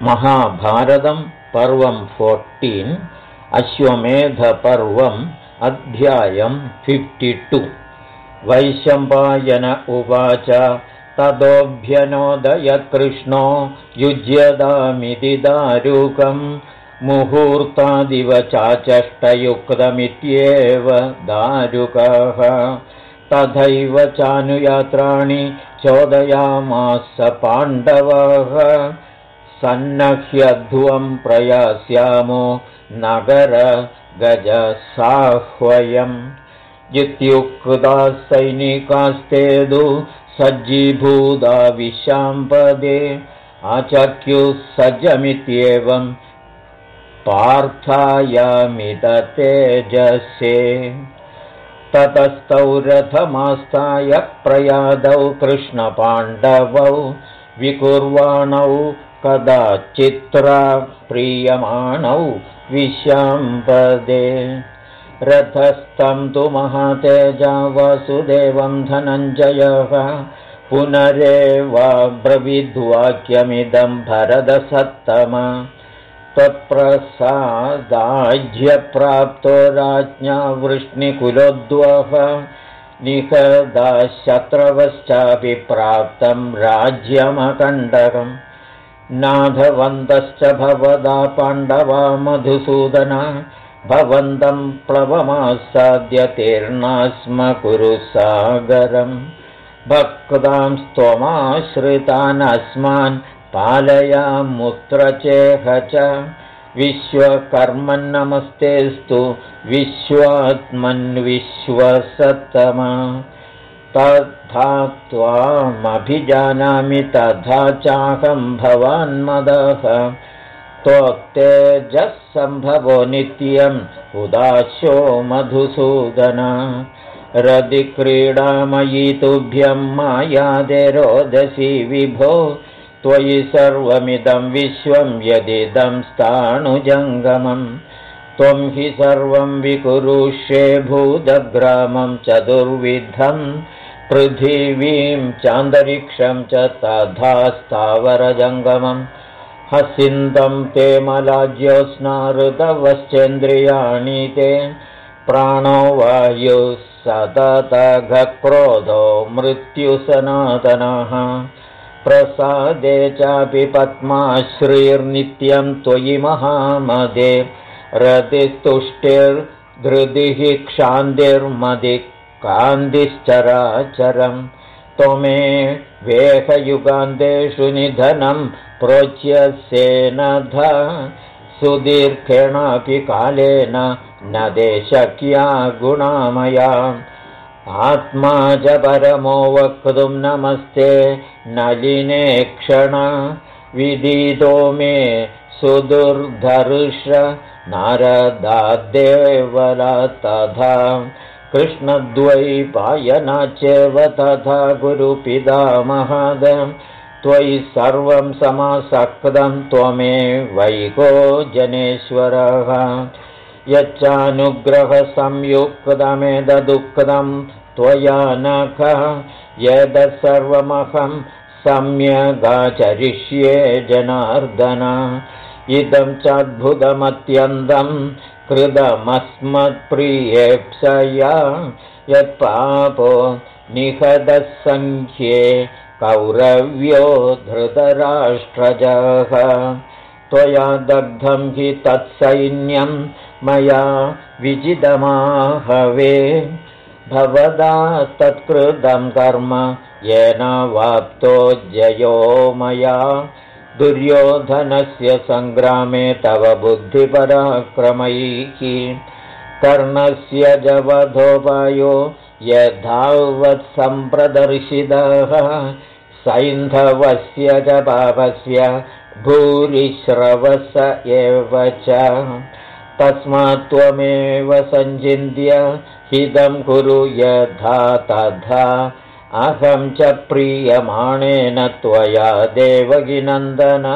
महाभारतं पर्वं 14 अश्वमेधपर्वम् अध्यायं 52 वैशम्पायन उवाच ततोऽभ्यनोदयकृष्णो युज्यदामिति दारुकं मुहूर्तादिव चाचष्टयुक्तमित्येव दारुकः तथैव चानुयात्राणि चोदयामास पाण्डवः सन्नह्यध्वं प्रयास्यामो नगर गजसाह्वयम् इत्युक्ताः सैनिकास्तेदु सज्जीभूता विशाम्पदे आचख्युः सज्जमित्येवं पार्थायामिततेजसे ततस्तौ रथमास्ताय प्रयादौ कृष्णपाण्डवौ विकुर्वाणौ कदाचित्रा प्रीयमाणौ विशाम्पदे रथस्थं तु महातेजा वासुदेवं धनञ्जयः पुनरेवाब्रवीद्वाक्यमिदं भरतसत्तम त्वत्प्रसादाज्यप्राप्तो राज्ञा वृष्णिकुलोद्वः निहदा शत्रवश्चापि प्राप्तं राज्यमकण्टकम् नाथवन्तश्च भवदा पाण्डवा मधुसूदना भवन्तं प्लवमासाद्य तीर्णास्म कुरु सागरम् भक्तां त्वमाश्रितान् अस्मान् पालयामुत्र चेह च विश्वकर्मन्नमस्तेस्तु विश्वात्मन्विश्वसत्तमा तथा त्वामभिजानामि तथा चाहं भवान्मदः त्वत्तेजः सम्भवो नित्यम् उदाशो मधुसूदन रदिक्रीडामयि तुभ्यं मायादे रोदसी विभो त्वयि सर्वमिदं विश्वं यदिदं स्थाणुजङ्गमम् त्वं हि सर्वं विकुरुष्ये भूतग्रामं चतुर्विधं पृथिवीं चान्तरिक्षं च तथा स्थावरजङ्गमम् हसिन्तं ते मलाज्योत्स्ना ऋतवश्चेन्द्रियाणि ते प्राणो वायुः सततघक्रोधो मृत्युसनातनः प्रसादे चापि पद्माश्रीर्नित्यं त्वयि महामदे रतिस्तुष्टिर्धृतिः क्षान्तिर्मदि कान्तिश्चराचरं त्वमे वेहयुगान्तेषु निधनं प्रोच्यसेनध सुदीर्घेणापि कालेन न ते शक्या गुणामया आत्मा च परमो वक्तुं नमस्ते नलिने क्षण विदितो मे सुदुर्धर्ष नारदाद्देवला तथा कृष्णद्वैपायना चैव तथा गुरुपितामहद त्वयि सर्वं समासक्तं त्वमेवैको जनेश्वरः यच्चानुग्रहसंयुक्तमेतदुक्तं त्वया नखः यदसर्वमहं सम्यगाचरिष्ये जनार्दन इदं चाद्भुतमत्यन्तं कृतमस्मत्प्रियेप्सया यत्पापो निहतसङ्ख्ये कौरव्यो धृतराष्ट्रजः त्वया दग्धं हि तत्सैन्यं मया विजितमाहवे भवदा तत्कृतं कर्म येन वाप्तो जयो मया दुर्योधनस्य सङ्ग्रामे तव बुद्धिपराक्रमैः कर्णस्य जवधोपायो यथावत् सम्प्रदर्शितः सैन्धवस्य च पापस्य भूरिश्रवस एव च तस्मात् त्वमेव सञ्चिन्त्य हितं कुरु यथा तथा अहं च प्रीयमाणेन त्वया देवकीनन्दन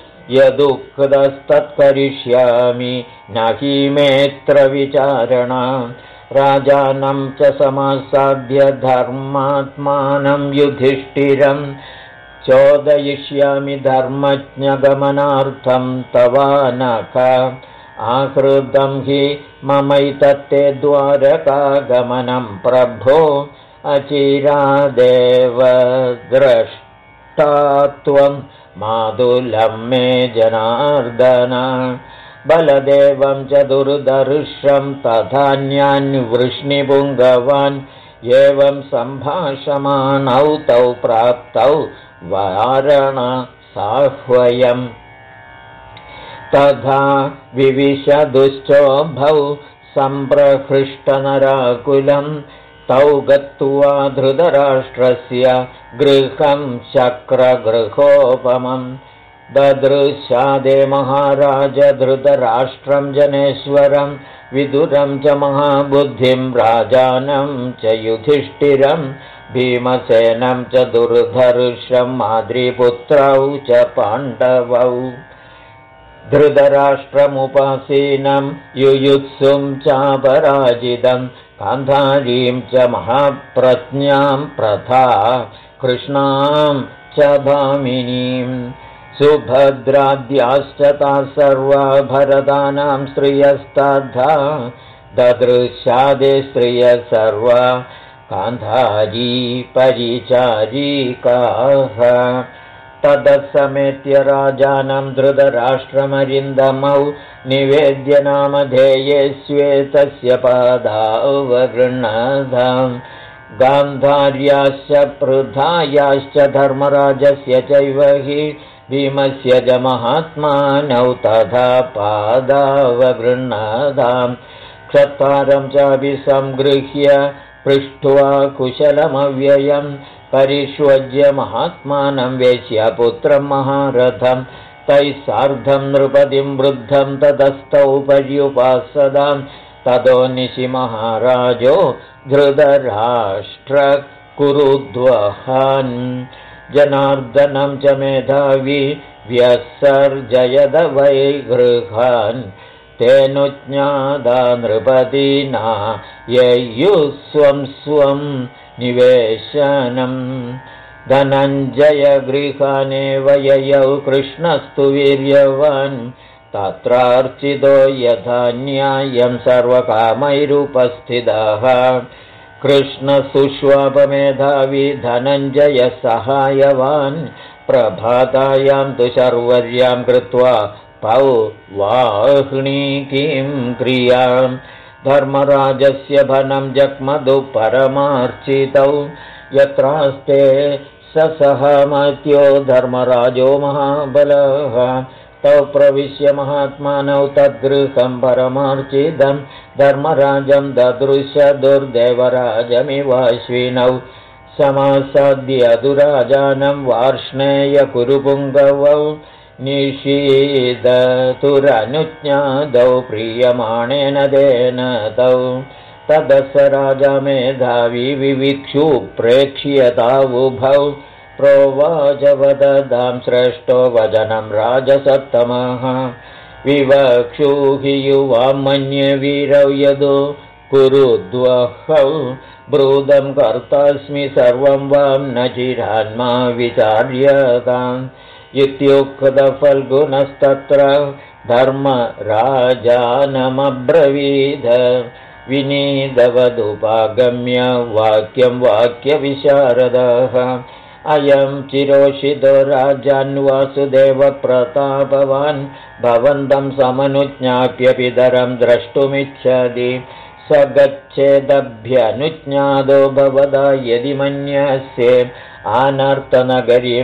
यदुक्तस्तत्करिष्यामि न हि मेऽत्र विचारणा राजानं च समासाद्य धर्मात्मानं युधिष्ठिरं चोदयिष्यामि धर्मज्ञगमनार्थं तवानख आहृतं हि ममैतत्ते द्वारकागमनं प्रभो अचिरादेव द्रष्टा त्वं मादुलं मे जनार्दन बलदेवं च दुर्दर्शं तथान्यान् वृष्णिपुङ्गवान् एवं सम्भाषमाणौ तौ प्राप्तौ वारणसाह्वयम् तथा विविशदुश्चोभौ सम्प्रहृष्टनराकुलं तौ गत्वा धृतराष्ट्रस्य गृहं शक्रगृहोपमं ददृशादे महाराज धृतराष्ट्रं जनेश्वरं विदुरं च महाबुद्धिं राजानं च युधिष्ठिरं भीमसेनं च दुर्धर्षं माद्रीपुत्रौ च पाण्डवौ धृतराष्ट्रमुपासीनं युयुत्सुं चापराजितं गान्धारीं च महाप्रज्ञां प्रथा कृष्णां च भामिनीं सुभद्राद्याश्च ताः सर्वा भरतानां स्त्रियस्तथा ददृशादे स्त्रियः सर्वा गान्धारी परिचारिकाः तदसमेत्य राजानं धृतराष्ट्रमरिन्दमौ निवेद्य नामधेये श्वेतस्य पादावगृह्णाताम् गान्धार्याश्च पृथायाश्च धर्मराजस्य चैव हि भीमस्य च महात्मानौ तथा पादावगृह्णाताम् क्षत्तारं चापि संगृह्य पृष्ट्वा कुशलमव्ययम् परिष्वज्य महात्मानं वेश्यापुत्रं महारथं तैः सार्धं नृपतिं वृद्धं ततस्तौ पर्युपासदां ततो निशि महाराजो धृतराष्ट्रकुरुद्वहान् जनार्दनं च मेधावी व्यसर्जयद वै गृहान् तेनुज्ञादा नृपतिना ययुः स्वं स्वं निवेशनं धनञ्जयगृहानेव ययौ कृष्णस्तु वीर्यवान् तत्रार्चितो यथा न्यायं सर्वकामैरुपस्थितः कृष्णसुष्वापमेधावी धनञ्जयसहायवान् प्रभातायां तु शर्वर्यां कृत्वा पौर्वाह्णीकीं क्रियाम् धर्मराजस्य भनं जग्मधु परमार्चितौ यत्रास्ते ससहमत्यो धर्मराजो महाबलः तौ प्रविश्य महात्मानौ तद्गृहं परमार्चितं धर्मराजं ददृश दुर्देवराजमिवाश्विनौ समासाद्य दुराजानं वार्ष्णेयकुरुपुङ्गवौ निषीदतुरनुज्ञादौ प्रीयमाणेन तेन तौ तदस राजा मेधावी विविक्षु प्रेक्ष्यतावुभौ प्रोवाच वददां श्रेष्ठो वचनं राजसत्तमः विवक्षु हि युवां मन्ये वीरौ यदो कुरुद्वहौ ब्रूदं कर्तास्मि सर्वं वां न चिरान्मा विचार्यताम् इत्युक्तफल्गुनस्तत्र धर्मराजानमब्रवीद विनीदवदुपागम्य वाक्यं वाक्यविशारदः अयं चिरोषितो राजान् वासुदेवप्रतापवान् भवन्तं समनुज्ञाप्य पितरं द्रष्टुमिच्छति स गच्छेदभ्यनुज्ञातो भवदा यदि मन्यसे आनर्तनगरीं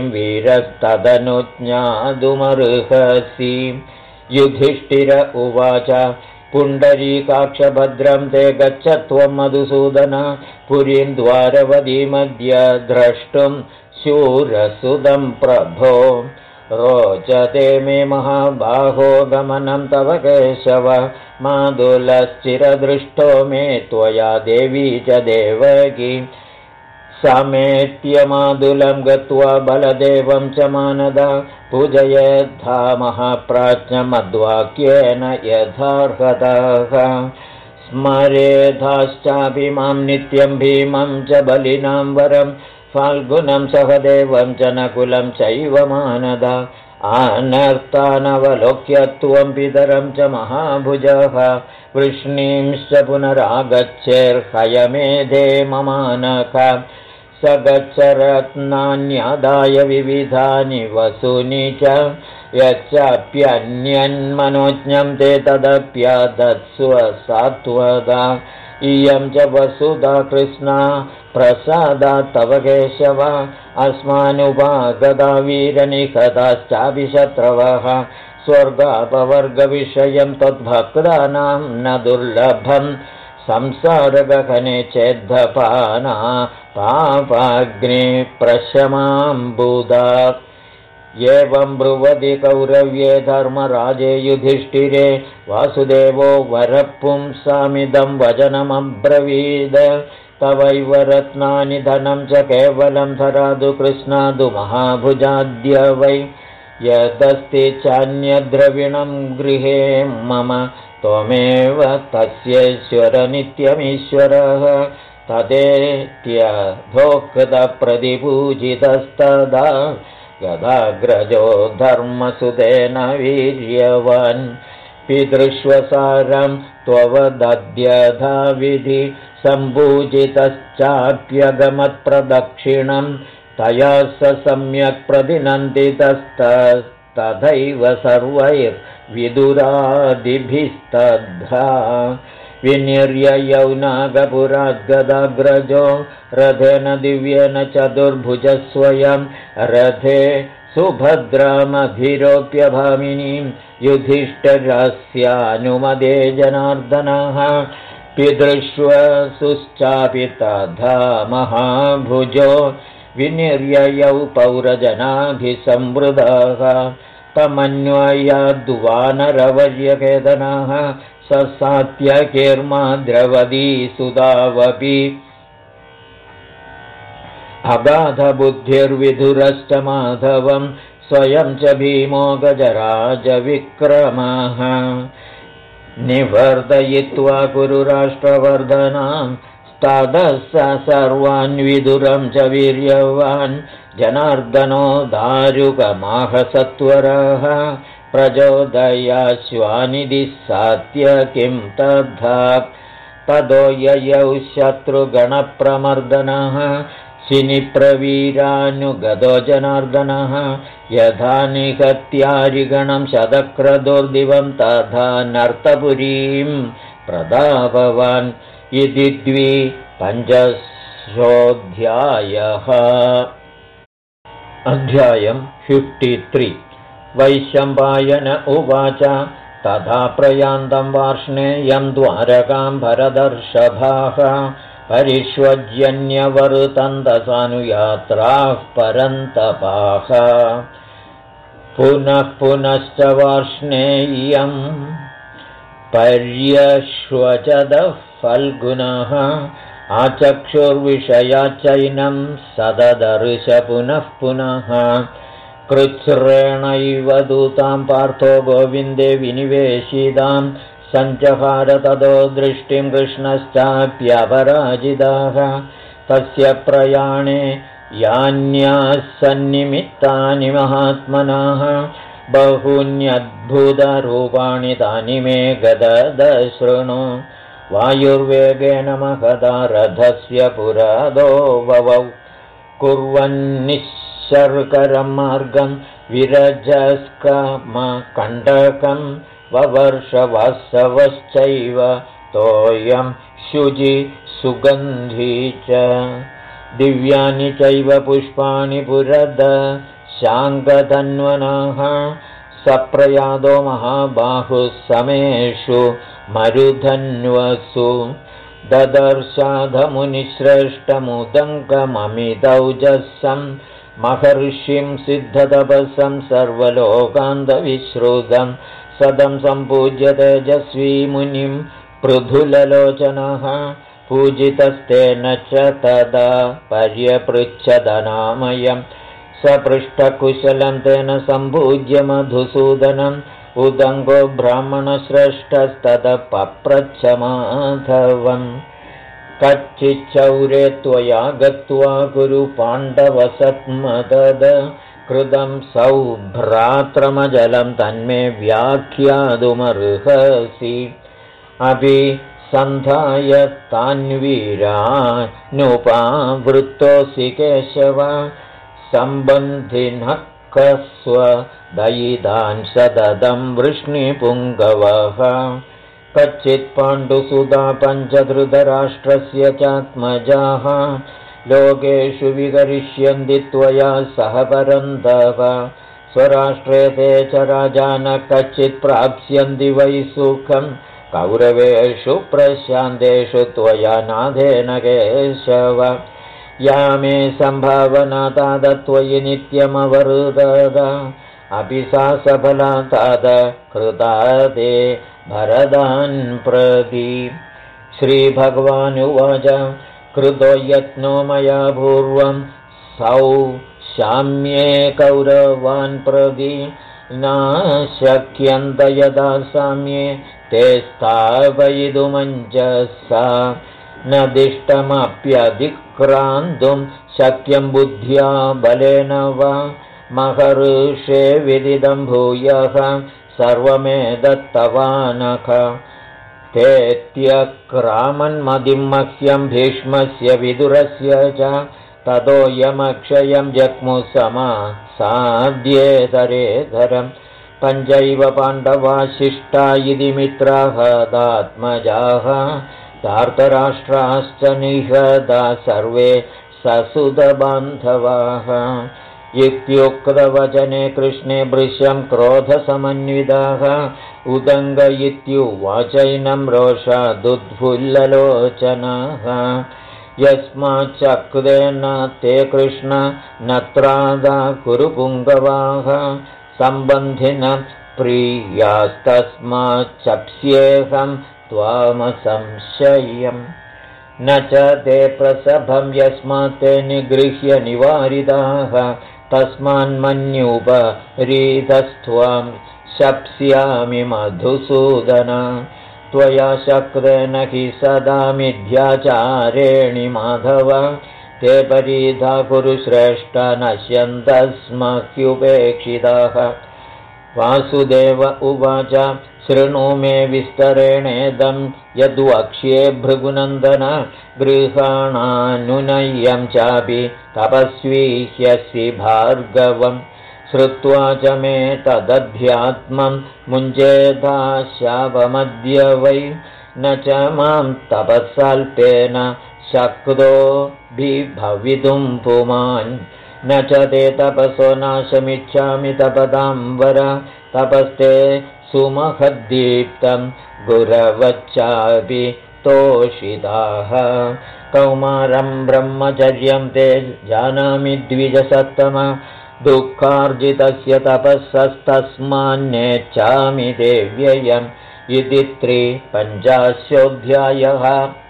वीरस्तदनुज्ञातुमर्हसि युधिष्ठिर उवाच पुण्डरीकाक्षभद्रं ते गच्छ त्वं मधुसूदन पुरीं द्वारवतीमद्य द्रष्टुं शूरसुदं प्रभो रोचते मे महाबाहो गमनं तव केशव मादुलश्चिरदृष्टो मे त्वया देवी च देवकी समेत्य मादुलं गत्वा बलदेवं च मानदा पूजयद्धा महाप्राज्ञमद्वाक्येन यथार्हतः स्मरेधाश्चापि मां नित्यं भीमं च बलिनां वरं फाल्गुनं सहदेवं च नकुलं चैव मानदा आनर्तानवलोक्य त्वं पितरं च महाभुजः वृष्णींश्च पुनरागच्छेर्हयमेधे ममानख स गच्छ रत्नान्यादाय विविधानि वसूनि च यच्चाप्यन्यन्मनोज्ञं ते तदप्यदत्स्व सात्वदा इयं च वसुधा कृष्णा प्रसादा तव केशव अस्मानुपागता वीरनिखताश्चाभिशत्रवः स्वर्गापवर्गविषयं त्वद्भक्तानां न दुर्लभं संसारगगने चेद्धपाना पापाग्निप्रशमाम्बुदा एवं ब्रुवति कौरव्ये धर्मराजे युधिष्ठिरे वासुदेवो वरपुंसामिदं वचनमब्रवीद तवैव रत्नानि धनं च केवलं धरादु कृष्णादु महाभुजाद्य वै यदस्ति चान्यद्रविणं गृहे मम त्वमेव तस्येश्वरनित्यमीश्वरः तदेत्यधोक्तप्रतिपूजितस्तदा गदाग्रजो धर्मसुतेन वीर्यवान् पितृष्वसारं त्ववदद्यथा विधि सम्पूजितश्चाप्यगमत्प्रदक्षिणं तया स सम्यक् प्रतिनन्दितस्तथैव सर्वैर्विदुरादिभिस्तद्धा विनिर्य यौनागपुराद्गदाग्रजो रथेन दिव्येन चतुर्भुजस्वयं रथे सुभद्रामधिरोप्य भामिनीं युधिष्ठिरस्यानुमदे जनार्दनः पितृष्वसुश्चापि तथा महाभुजो विनिर्ययौ पौरजनाभिसंवृतः तमन्वयाद्वानरवर्यकेतनः ससात्यकीर्मा द्रवदी सुधावपि अगाधबुद्धिर्विधुरश्च माधवं स्वयं च भीमो गजराजविक्रमः निवर्तयित्वा कुरुराष्ट्रवर्धनां ततः स सर्वान् विदुरं च वीर्यवान् जनार्दनो दारुकमाहसत्वरः प्रचोदयाश्वानिधि सात्य किं तद्धा तदो ययौ शत्रुगणप्रमर्दनः शिनिप्रवीरानुगतो जनार्दनः यथा निहत्यारिगणं शतक्रतुर्दिवं तथा नर्तपुरीं प्रदापवान् इति 25. अध्यायं 53 वैशम्पायन उवाच तथा प्रयान्तं वार्ष्णेयं द्वारकां भरदर्षभाः परिष्वज्यन्यवरुतन्तसानुयात्राः परन्तपाः पुनः पुनश्च वार्ष्णेयं पर्यश्वचदः फल्गुनः आचक्षुर्विषयाच्चैनं सददर्श पुनः पुनः कृच्छ्रेणैव दूतां पार्थो गोविन्दे विनिवेशितां सञ्चहार ततो दृष्टिं कृष्णश्चाप्यपराजिताः तस्य प्रयाणे यान्याः सन्निमित्तानि महात्मनः बहून्यद्भुतरूपाणि तानि मे गददशृणु वायुर्वेगेन महदा रथस्य पुरादो ववौ कुर्वन्निश्शर्करं मार्गं विरजस्कमकण्टकं ववर्षवासवश्चैव तोयं शुचि सुगन्धी च दिव्यानि चैव पुष्पाणि पुरद शाङ्गधन्वनः सप्रयादो महाबाहुः समेषु मरुधन्वसु ददर्शाधमुनिश्रेष्ठमुदङ्कममितौजसं महर्षिं सिद्धतपसं सर्वलोकान्तविश्रुतं सदं सम्पूज्य तेजस्वी मुनिं पृथुललोचनः पूजितस्तेन च तदा पर्यपृच्छदनामयं सपृष्ठकुशलं तेन सम्पूज्य मधुसूदनम् उदङ्गो ब्राह्मणश्रेष्ठस्ततः पप्रच्छ माधवम् कच्चिच्चौरे त्वया गत्वा कुरु पाण्डवसत्मदद कृतं सौभ्रात्रमजलं तन्मे व्याख्यातुमर्हसि अपि सन्धाय तान्वीरानुपावृत्तोऽसि केशव सम्बन्धिनः कस्व दयितान् सततं वृष्णिपुङ्गवः कच्चित् पाण्डुसुता पञ्चधृतराष्ट्रस्य चात्मजाः लोकेषु विकरिष्यन्ति त्वया सह परन्तप स्वराष्ट्रे ते च राजानः कच्चित् प्राप्स्यन्ति वै सुखं कौरवेषु प्रशान्तेषु त्वया नाथेन केशव या मे सम्भावना ताद त्वयि नित्यमवरुदद अपि सा सफला ताद कृता ते भरदान् प्रति श्रीभगवानुवाच कृतो यत्नो मया पूर्वं शाम्ये कौरवान् प्रति नाशक्यन्त यदा साम्ये ते स्थापयितुमञ्जसा न दिष्टमप्यधिक्रान्तुं शक्यं बुद्ध्या बलेन वा महर्षे विदितं भूयः सर्वमेतत्तवानख तेत्यक्रामन्मदिं मह्यं भीष्मस्य विदुरस्य च ततोऽयमक्षयं जग्मुसमासाद्येतरेतरं पञ्चैव पाण्डवा शिष्टा इति मित्राः दात्मजाः धार्तराष्ट्राश्च निहता सर्वे ससुतबान्धवाः इत्युक्तवचने कृष्णे भृशं क्रोधसमन्विताः उदङ्ग इत्युवाचैनं रोषादुद्फुल्ललोचनाः यस्माच्चक्रेण ते कृष्ण नत्रादा कुरु पुङ्गवाः सम्बन्धिन प्रियास्तस्माच्चप्स्येऽहं त्वामसंशयम् न च ते प्रसभं यस्मात् ते निगृह्य निवारिताः तस्मान्मन्युपरीतस्त्वां शप्स्यामि मधुसूदन त्वया शक्रेण हि सदा मिथ्याचारेणि माधव ते परीता कुरुश्रेष्ठ नश्यन्तः स्म ह्युपेक्षिताः वासुदेव उवाच शृणु मे विस्तरेणेदं यद्वक्ष्ये भृगुनन्दन गृहाणानुनय्यं चापि तपस्वी ह्यसि भार्गवं श्रुत्वा च मे तदध्यात्मं मुञ्चेता शापमद्य वै न च मां तपस्सल्पेन शक्तो विभवितुं पुमान् न च ते तपसो नाशमिच्छामि तपदाम्बर तपस्ते सुमहद्दीप्तं गुरवच्चापि तोषिताः कौमारं ब्रह्मचर्यं ते जानामि द्विजसत्तम दुःखार्जितस्य तपस्सस्तस्मान्नेच्छामि ते व्ययम् इति 350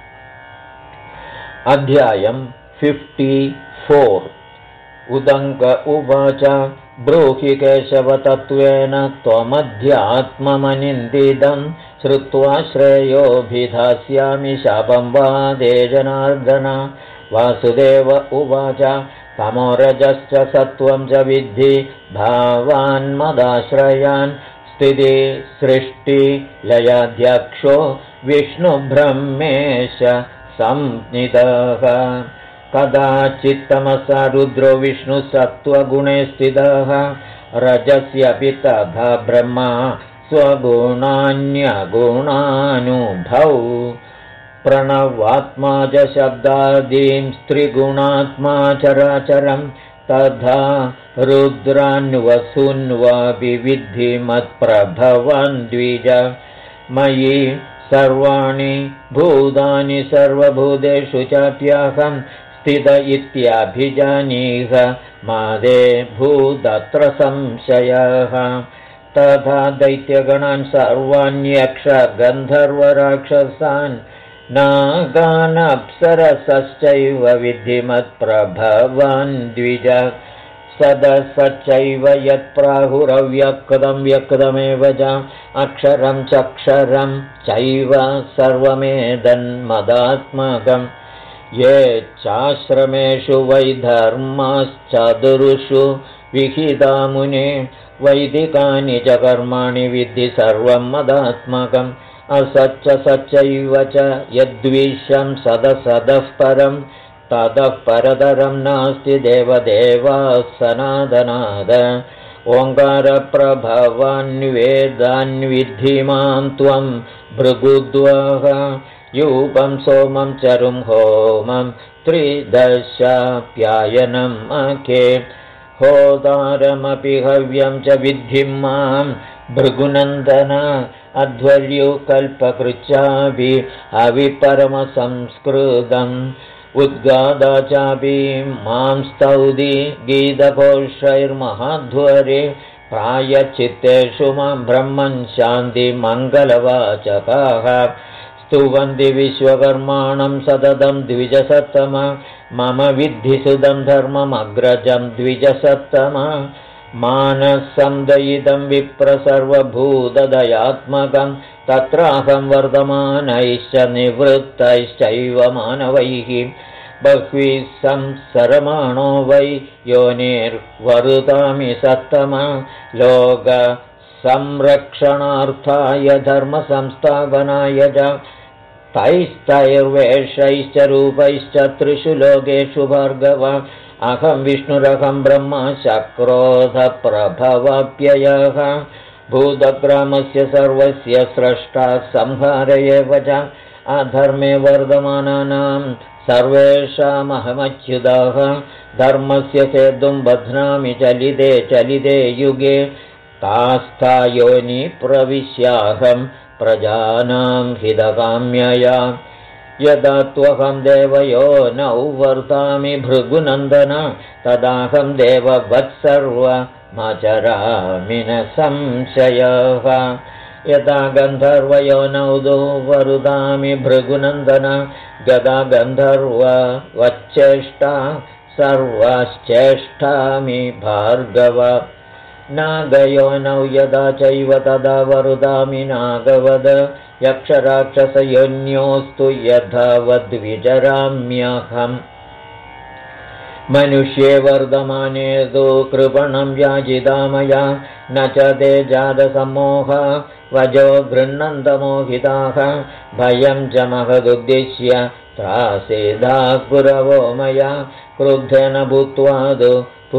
अध्यायं 54 उदङ्ग उवाच ब्रूहि केशवतत्त्वेन त्वमध्यात्ममनिन्दितं श्रुत्वा श्रेयोभिधास्यामि शापं वादे जनार्दन वासुदेव उवाच तमोरजश्च सत्त्वं च विद्धि भावान्मदाश्रयान् स्थिति सृष्टि लयाध्यक्षो विष्णुब्रह्मेश संज्ञितः कदाचित्तमसा रुद्रो विष्णुसत्त्वगुणे स्थितः रजस्यपि तथा ब्रह्मा स्वगुणान्यगुणानुभौ प्रणवात्मा च शब्दादीं स्त्रिगुणात्मा चराचरं तथा रुद्रान्वसून्वापि विद्धि मत्प्रभवन् द्विज मयि सर्वाणि भूतानि सर्वभूतेषु चाप्यहं स्थित इत्याभिजानीह मादे भूदत्र संशयः तथा दैत्यगणान् सर्वाण्यक्षगन्धर्वराक्षसान् नागानप्सरसश्चैव विद्धि मत्प्रभवान् द्विज सदसच्चैव यत्प्राहुरव्यक्तं व्यक्तमेव च अक्षरं चक्षरं चैव सर्वमेदन्मदात्मकं ये चाश्रमेषु वै धर्माश्चतुरुषु विहिता मुने वैदिकानि च कर्माणि विद्धि सर्वं मदात्मकम् असच्च सच्चैव च यद्विषं सदसदः परं ततः परतरं नास्ति देवदेवाः सनातनाद ओङ्कारप्रभवान्वेदान्विद्धि मां त्वं भृगुद्वः यूपं सोमं चरुं होमं त्रिदशाप्यायनम् अके होदारमपि हव्यं च विद्धिं मां भृगुनन्दन अध्वर्युकल्पकृच्छापि अविपरमसंस्कृतम् उद्गादा चापि मां स्तौति गीतघोषैर्महाध्वरे प्रायचित्तेषु मां ब्रह्मन् शान्तिमङ्गलवाचकाः स्तुवन्ति विश्वकर्माणं सततं द्विजसत्तम मम विद्धिसुदं धर्ममग्रजं द्विजसत्तम मानसं दयितं विप्रसर्वभूतदयात्मकं तत्राहं वर्धमानैश्च निवृत्तैश्चैव मानवैः बह्वीः संसरमाणो वै योनिर्वरुतामि सत्तम लोकसंरक्षणार्थाय धर्मसंस्थापनाय च तैस्तैर्वेषैश्च रूपैश्च त्रिषु लोकेषु भार्गव अहं विष्णुरहं ब्रह्म शक्रोधप्रभवप्ययः भूतग्रामस्य सर्वस्य स्रष्टा संहार एव च अधर्मे वर्धमानानां सर्वेषामहमच्युतः धर्मस्य सेतुं बध्नामि चलिते चलिते युगे तास्थायोनि प्रविश्याहं प्रजानां हितकाम्यया यदा त्वहं देवयोनौ वर्तामि भृगुनन्दन तदाहं देववत्सर्वमचरामि न संशयः यदा गन्धर्वयोनौ वरुदामि भृगुनन्दन गदा गन्धर्ववच्चेष्टा सर्वश्चेष्टामि भार्गव नागयोनौ यदा चैव तदा वरुदामि नागवद यक्षराक्षसयोन्योस्तु यथावद्विचराम्यहम् मनुष्ये वर्धमाने तु कृपणं याजिता मया न च ते जातसम्मोह वजो गृह्णन्तमोहिताः भयं च महदुद्दिश्य त्रासेदाः पुरवो मया क्रुद्धेन भूत्वा तु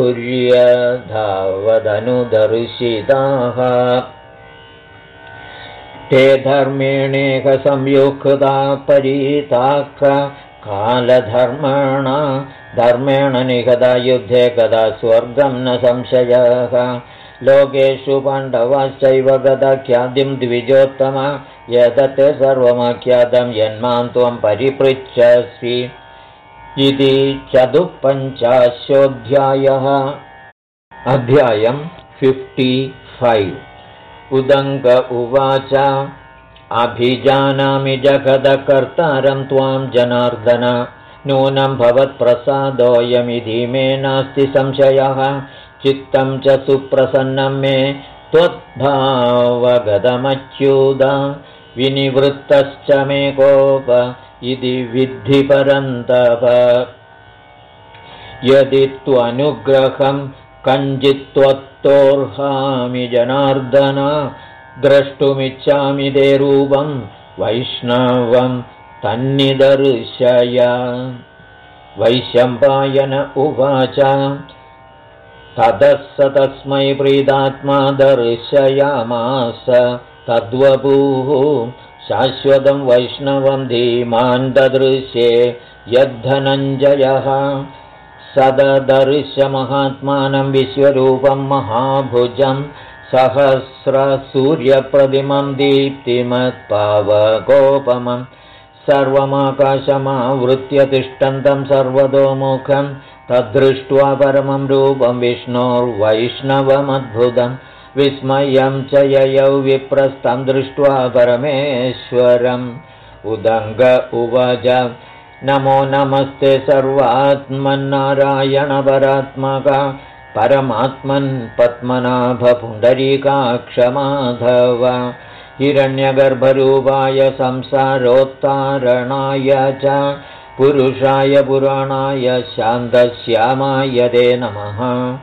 पुर्यधावदनुदर्शिताः ते धर्मेणेह संयुक्ता परीताः कालधर्मणा धर्मेण निगता युद्धे कदा स्वर्गं न संशयः लोकेषु पाण्डवाश्चैव गदा ख्यातिं द्विजोत्तम यदत् सर्वमाख्यातं यन्मां त्वं परिपृच्छसि इति 45 अध्यायं 55 उदङ्ग उवाच अभिजानामि जगदकर्तारं त्वां जनार्दन नूनं भवत्प्रसादोऽयमिति मे नास्ति संशयः चित्तं च सुप्रसन्नं मे त्वद्भावगतमच्युत विनिवृत्तश्च मे कोप इति विद्धि परन्तप यदि त्वनुग्रहं कञ्चित्त्वत्तोर्हामि जनार्दन द्रष्टुमिच्छामि ते रूपं वैष्णवं तन्निदर्शय वैशम्पायन उवाच ततः स तस्मै प्रीतात्मा दर्शयामास तद्वपुः शाश्वतं वैष्णवं धीमान् ददृश्ये यद्धनञ्जयः सददर्श महात्मानं विश्वरूपं महाभुजं सहस्रसूर्यप्रतिमं दीप्तिमत्पावकोपमं सर्वमाकाशमावृत्य तिष्ठन्तं सर्वतोमुखं तद्दृष्ट्वा परमं रूपं विष्णोर्वैष्णवमद्भुतं विस्मयं च ययौ विप्रस्तं दृष्ट्वा परमेश्वरम् उदङ्ग उवाच नमो नमस्ते सर्वात्मन्नारायण परात्मका परमात्मन् पद्मनाभपुण्डरीकाक्षमाधव हिरण्यगर्भरूपाय संसारोत्तारणाय च पुरुषाय पुराणाय शान्तश्यामाय ते नमः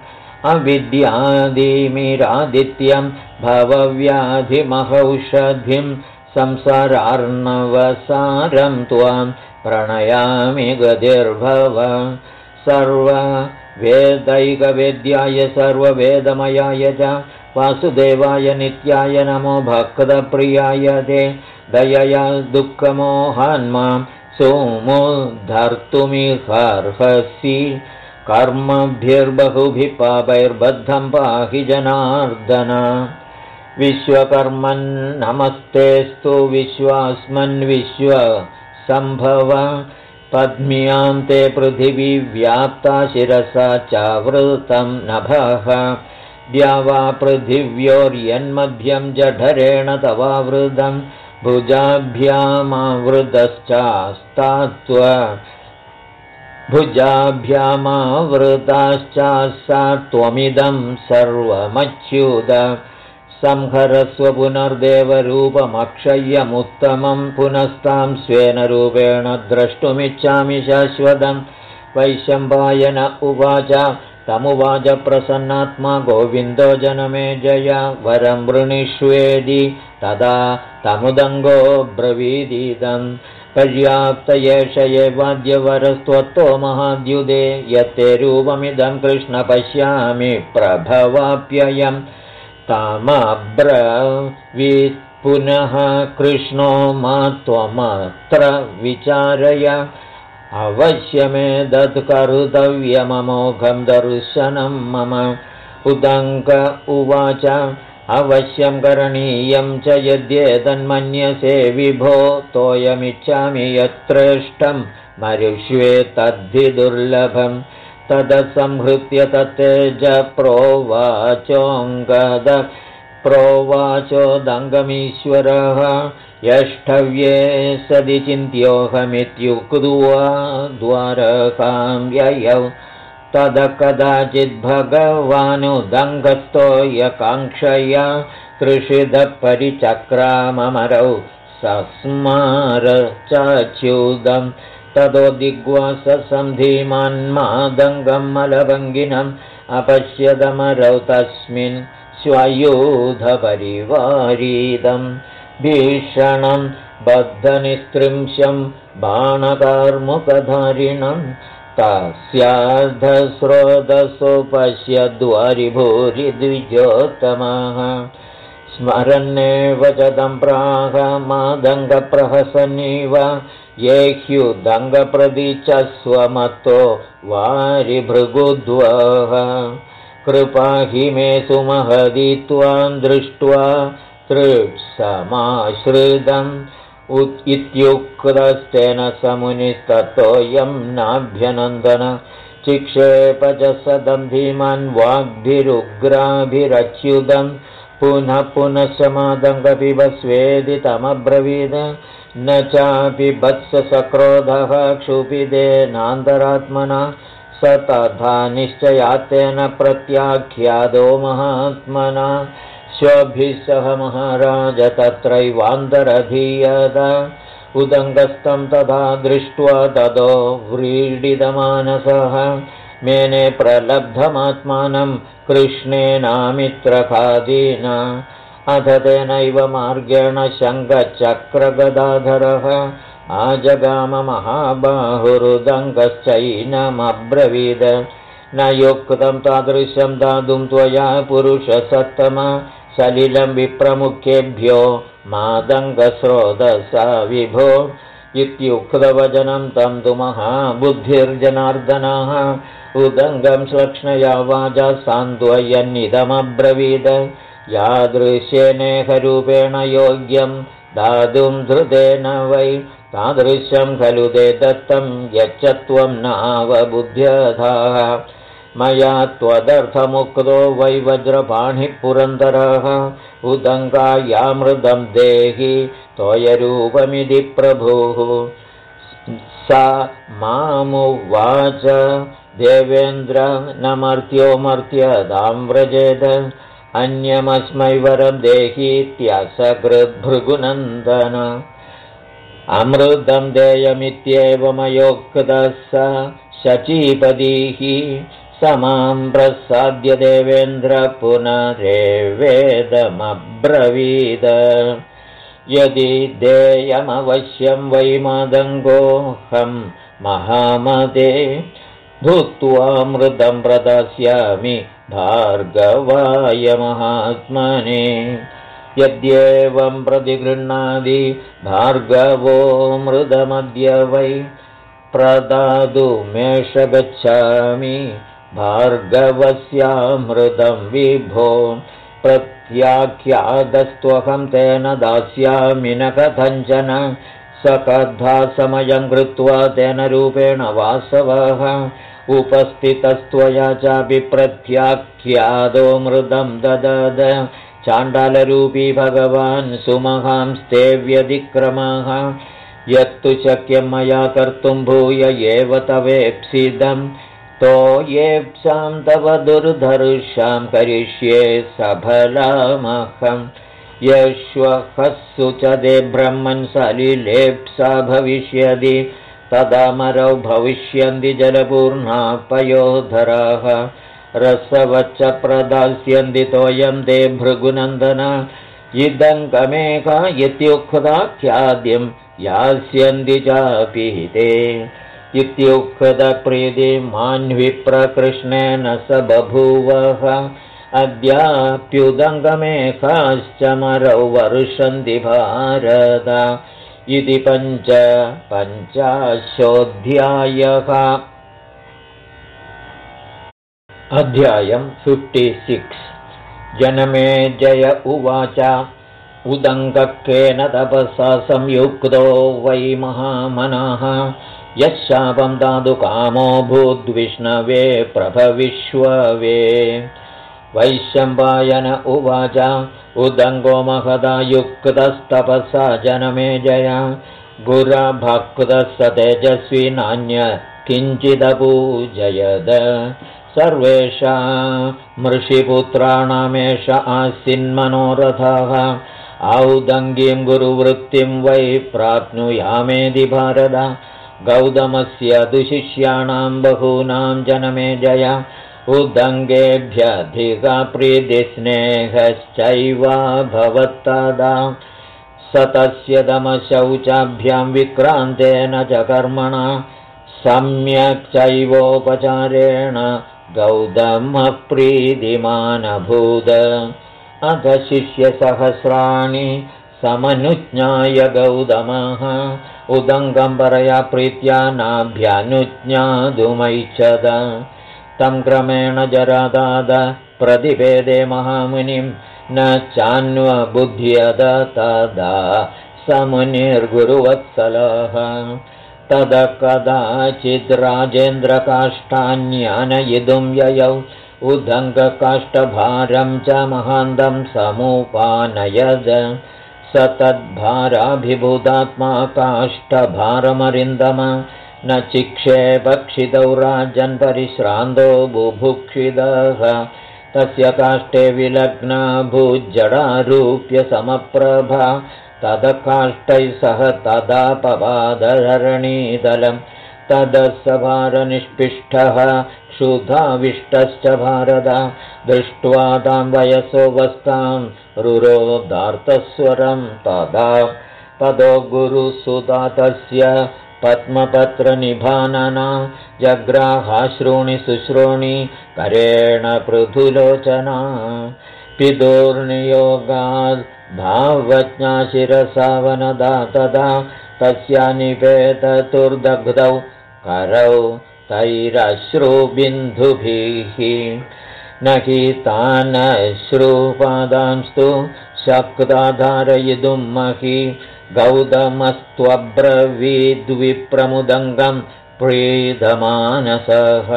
अविद्यादिमिरादित्यं भवव्याधिमहौषधिं संसारार्णवसारं त्वां प्रणयामि गतिर्भव सर्ववेदैकवेद्याय सर्ववेदमयाय च वासुदेवाय नित्याय नमो भक्तप्रियाय ते दयया दुःखमोहान्मां सोमोद्धर्तुमिहर्हसि कर्मभिर्बहुभिः पापैर्बद्धं पाहि जनार्दन विश्वकर्मन् नमस्तेस्तु विश्वास्मन् विश्वसम्भव पद्म्यां ते पृथिवी व्याप्ता शिरसा चावृतं नभः द्यावा पृथिव्योर्यन्मध्यं जठरेण तवावृतं भुजाभ्यामावृतश्चास्तात्व भुजाभ्यामावृताश्चासा त्वमिदं सर्वमच्युत संहरस्व पुनर्देवरूपमक्षय्यमुत्तमं पुनस्तां स्वेन रूपेण द्रष्टुमिच्छामि शाश्वतं वैशम्पायन उवाच तमुवाच प्रसन्नात्मा गोविन्दो जनमे जय वरं वृणीष्वेदि तदा तमुदङ्गो ब्रवीदिदम् पर्याप्त एष एवाद्यवरस्त्वत्तो महाद्युदे यत्ते रूपमिदं कृष्ण पश्यामि प्रभवाप्ययं तामब्रवीत् पुनः कृष्णो मा त्वमत्र विचारय अवश्यमेतत्कर्तव्यममोघं दर्शनं मम उदङ्क उवाच अवश्यं करणीयं च यद्येतन्मन्यसे विभो तोयमिच्छामि यत्रेष्टं मरुष्ये तद्धि दुर्लभं तदसंहृत्य तत्तेज प्रोवाचोऽङ्गद प्रोवाचोदङ्गमीश्वरः यष्टव्ये सदि चिन्त्योऽहमित्युक्त्वा द्वारकां ययौ तद कदाचिद्भगवानुदङ्गस्थो यकाङ्क्षया तृषिधपरिचक्राममरौ सस्मार चाच्युदं ततो दिग्वाससं धीमान्मादङ्गं मलभङ्गिनम् अपश्यदमरौ तस्मिन् स्वायुधपरिवारीदं भीषणं बद्धनिस्त्रिंशं बाणकार्मुकधारिणं तस्यार्धस्रोतसोपश्यद्वारि भूरि द्विजोत्तमः स्मरन्नेव च तं प्राह मादङ्गप्रहसन्निव ये ह्युदङ्गप्रदिचस्वमत्तो वारिभृगुद्वः कृपाहि मे सुमहदी त्वां दृष्ट्वा तृप्समाश्रितम् इत्युक्तस्तेन समुनिस्ततोऽयं नाभ्यनन्दन चिक्षेप च सदं धीमान् वाग्भिरुग्राभिरच्युतं पुनः पुनश्च मादङ्गपिब स्वेदि तमब्रवीद न चापि वत्ससक्रोधः क्षुभिदेनान्तरात्मना स तथा निश्चयात्तेन प्रत्याख्यातो महात्मना स्वभिः सह महाराज तत्रैवान्तरधीयत उदङ्गस्थं तथा दृष्ट्वा ततो व्रीडितमानसः मेने प्रलब्धमात्मानं कृष्णेनामित्रखादीना अथ तेनैव मार्गेण शङ्खचक्रगदाधरः आजगाम महाबाहुरुदङ्गश्चैनमब्रवीद न युक्तं तादृशं दातुं त्वया पुरुषसत्तम सलिलं विप्रमुखेभ्यो मादङ्गस्रोतसा विभो इत्युक्तवचनं तं तु महाबुद्धिर्जनार्दनः उदङ्गं श्लक्ष्णया वाचा सान्त्वयन्निदमब्रवीद यादृश्येनेहरूपेण योग्यं दातुं धृतेन वै तादृशं खलु ते दत्तं यच्चत्वं नावबुध्यथाः मया त्वदर्थमुक्तो वै वज्रपाणिः पुरन्दरः उदङ्गायामृतं देहि तोयरूपमिति प्रभुः सा मामुवाच देवेन्द्र न मर्त्यो मर्त्यतां व्रजेद अन्यमस्मै वरं देहीत्यसकृद्भृगुनन्दन अमृतं देयमित्येवमयोक्तः स शचीपदीः समां प्रसाद्य देवेन्द्र पुनरेवेदमब्रवीद यदि देयमवश्यं वै मादङ्गोऽहं महामदे भुक्त्वामृतं प्रदास्यामि भार्गवाय महात्मने यद्येवं प्रतिगृह्णादि भार्गवो मृदमद्य वै प्रदातुमेष गच्छामि भार्गवस्यामृतं विभो प्रत्याख्यातस्त्वहं तेन दास्यामि न कथञ्चन सकथासमयं कृत्वा तेन रूपेण वासवः उपस्थितस्त्वया चापि प्रत्याख्यातो मृदं ददद चाण्डालरूपी भगवान् सुमहांस्ते व्यतिक्रमः यत्तु शक्यं मया कर्तुं भूय एव तवेप्सिदं तोयेप्सां तव दुर्धर्षां करिष्ये सफलामहं यश्वहस्सु च दे ब्रह्मन् सलिलेप्सा भविष्यति तदमरौ भविष्यन्ति जलपूर्णा पयोधराः रसवच्च प्रदास्यन्ति तोयं ते भृगुनन्दन इदं गमेका इत्युक्ताख्याद्यं यास्यन्ति चापि ते इत्युक्तप्रीतिमान्विप्रकृष्णेन स बभूवः अद्याप्युदङ्गमेकाश्च मरौ वर्षन्ति भारत इति पञ्चाशोऽध्यायः अध्यायं 56 जनमेजय उवाच उदङ्गकेन तपसा संयुक्तो वै महामनः यशापं दातुकामो भूद्विष्णवे प्रभविष्ववे वैशम्पायन उवाच उदङ्गो महदा युक्तस्तपसा जनमेजय गुरभक्तः स तेजस्वी नान्य किञ्चिदपूजयद सर्वेषामृषिपुत्राणामेष आसीन्मनोरथः औदङ्गीं गुरुवृत्तिं वै प्राप्नुयामेदि भारत गौतमस्य दुशिष्याणां बहूनां जनमेजय उदङ्गेभ्यधिका प्रीतिस्नेहश्चैवा भवत्तदा स तस्य दमशौचाभ्यां विक्रान्तेन च कर्मणा सम्यक् चैवोपचारेण गौतमः प्रीतिमानभूद अथ शिष्यसहस्राणि समनुज्ञाय गौतमः उदङ्गं परया प्रीत्या नाभ्यनुज्ञातुमैच्छद तं क्रमेण जरादाद प्रतिपेदे महामुनिं न चान्वबुध्यद तदा समुनिर्गुरुवत्सलः तद कदाचिद् राजेन्द्रकाष्ठान्यानयितुं ययौ उदङ्गकाष्ठभारं च महान्तं समुपानयद स तद्भाराभिभूतात्मा काष्ठभारमरिन्दम न चिक्षेपक्षितौ राजन् परिश्रान्तो बुभुक्षितः तस्य काष्ठे विलग्ना भूज्जडारूप्य समप्रभा तदकाष्ठैः सह तदापवादधरणीतलं तदसभारनिष्पिष्टः क्षुधाविष्टश्च भारत दृष्ट्वा तां वयसोऽवस्थां रुरोदार्तस्वरं तदा पदो गुरुसुता तस्य पद्मपत्रनिभानना जग्राहाश्रूणि शुश्रूणि करेण पृथुलोचना पितुर्नियोगाद् भावज्ञा शिरसावनदा तदा तस्या निपेततुर्दग्धौ करौ तैरश्रुबिन्धुभिः न हि तानश्रुपादांस्तु शक्ता धारयितुं महि गौतमस्त्वब्रवीद्विप्रमुदङ्गं प्रीतमानसः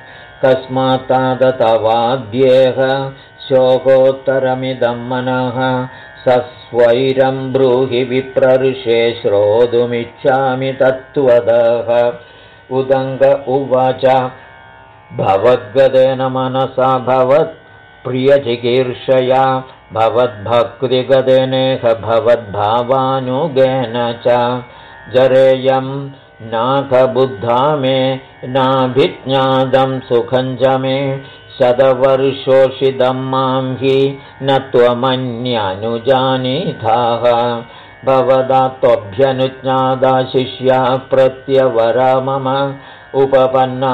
कस्मात्तवाद्येह शोकोत्तरमिदं मनः सस्वैरं ब्रूहि विप्रऋषे श्रोतुमिच्छामि तत्त्वतः उदङ्ग उवाच भवद्गदेन मनसा भवत्प्रियचिकीर्षया भवद्भक्तिगदेनेह भवद्भावानुगेन च जरेयं नाकबुद्धा मे नाभिज्ञातं सुखं च मे शतवर्षोषितं मां हि न त्वमन्यानुजानीथाः भवदा त्वभ्यनुज्ञाता शिष्या प्रत्यवरा मम उपपन्ना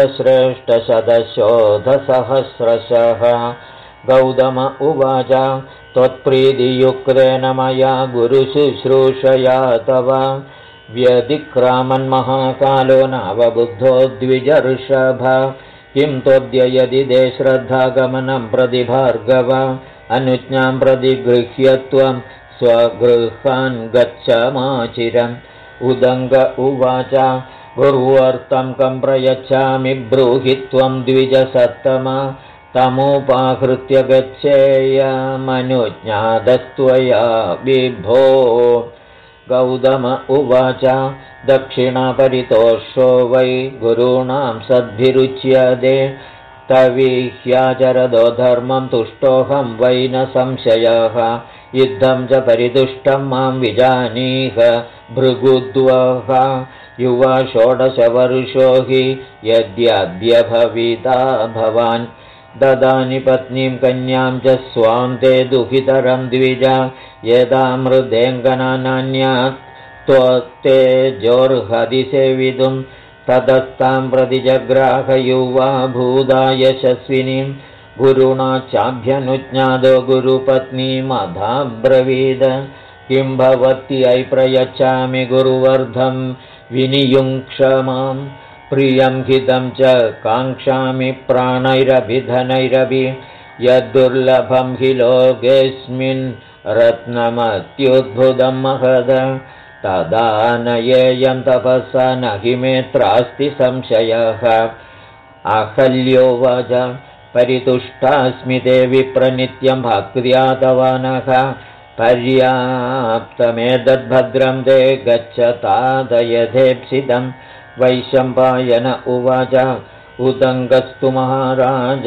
द्विजश्रेष्ठशतशोधसहस्रशः गौतम उवाच त्वत्प्रीतियुक्तेन मया गुरुशुश्रूषया तव व्यतिक्रामन्महाकालो नावबुद्धो द्विजर्षभ किं त्वद्य यदि ते श्रद्धागमनं प्रति भार्गव अनुज्ञां प्रति गृह्य त्वं स्वगृहान् गच्छमाचिरम् उदङ्ग उवाच गुर्वर्तं कं प्रयच्छामि ब्रूहि त्वं द्विजसत्तम तमुपाहृत्य गच्छेयमनुज्ञातस्त्वया विभो गौतम उवाच दक्षिणापरितोषो वै गुरूणां सद्भिरुच्यते तविह्याचरदो धर्मं तुष्टोऽहं वै न संशयः युद्धं च परितुष्टं मां विजानीह भृगुद्वः युवा षोडशवर्षो हि यद्याद्य भविता भवान् ददानि पत्नीं कन्यां च स्वां ते दुहितरं द्विज यदा मृदेऽङ्गनान्यात् त्वत्तेजोर्हदि सेवितुं ततस्तां प्रतिजग्राहयुवा भूदा यशस्विनीं गुरुणा चाभ्यनुज्ञातो गुरुपत्नीमधाब्रवीद किं भवत्यै प्रयच्छामि गुरुवर्धं विनियुङ्क्ष मां प्रियं हितं च काङ्क्षामि प्राणैरभिधनैरपि यद्दुर्लभं हि लोकेऽस्मिन् रत्नमत्युद्भुतं महद तदा नयेयं तपसा न हि मेऽत्रास्ति संशयः अहल्योवाच परितुष्टास्मि ते विप्रनित्यं भक्त्या तवानः पर्याप्तमेतद्भद्रं ते गच्छतादयथेप्सितं वैशम्पायन उवाच उदङ्गस्तु महाराज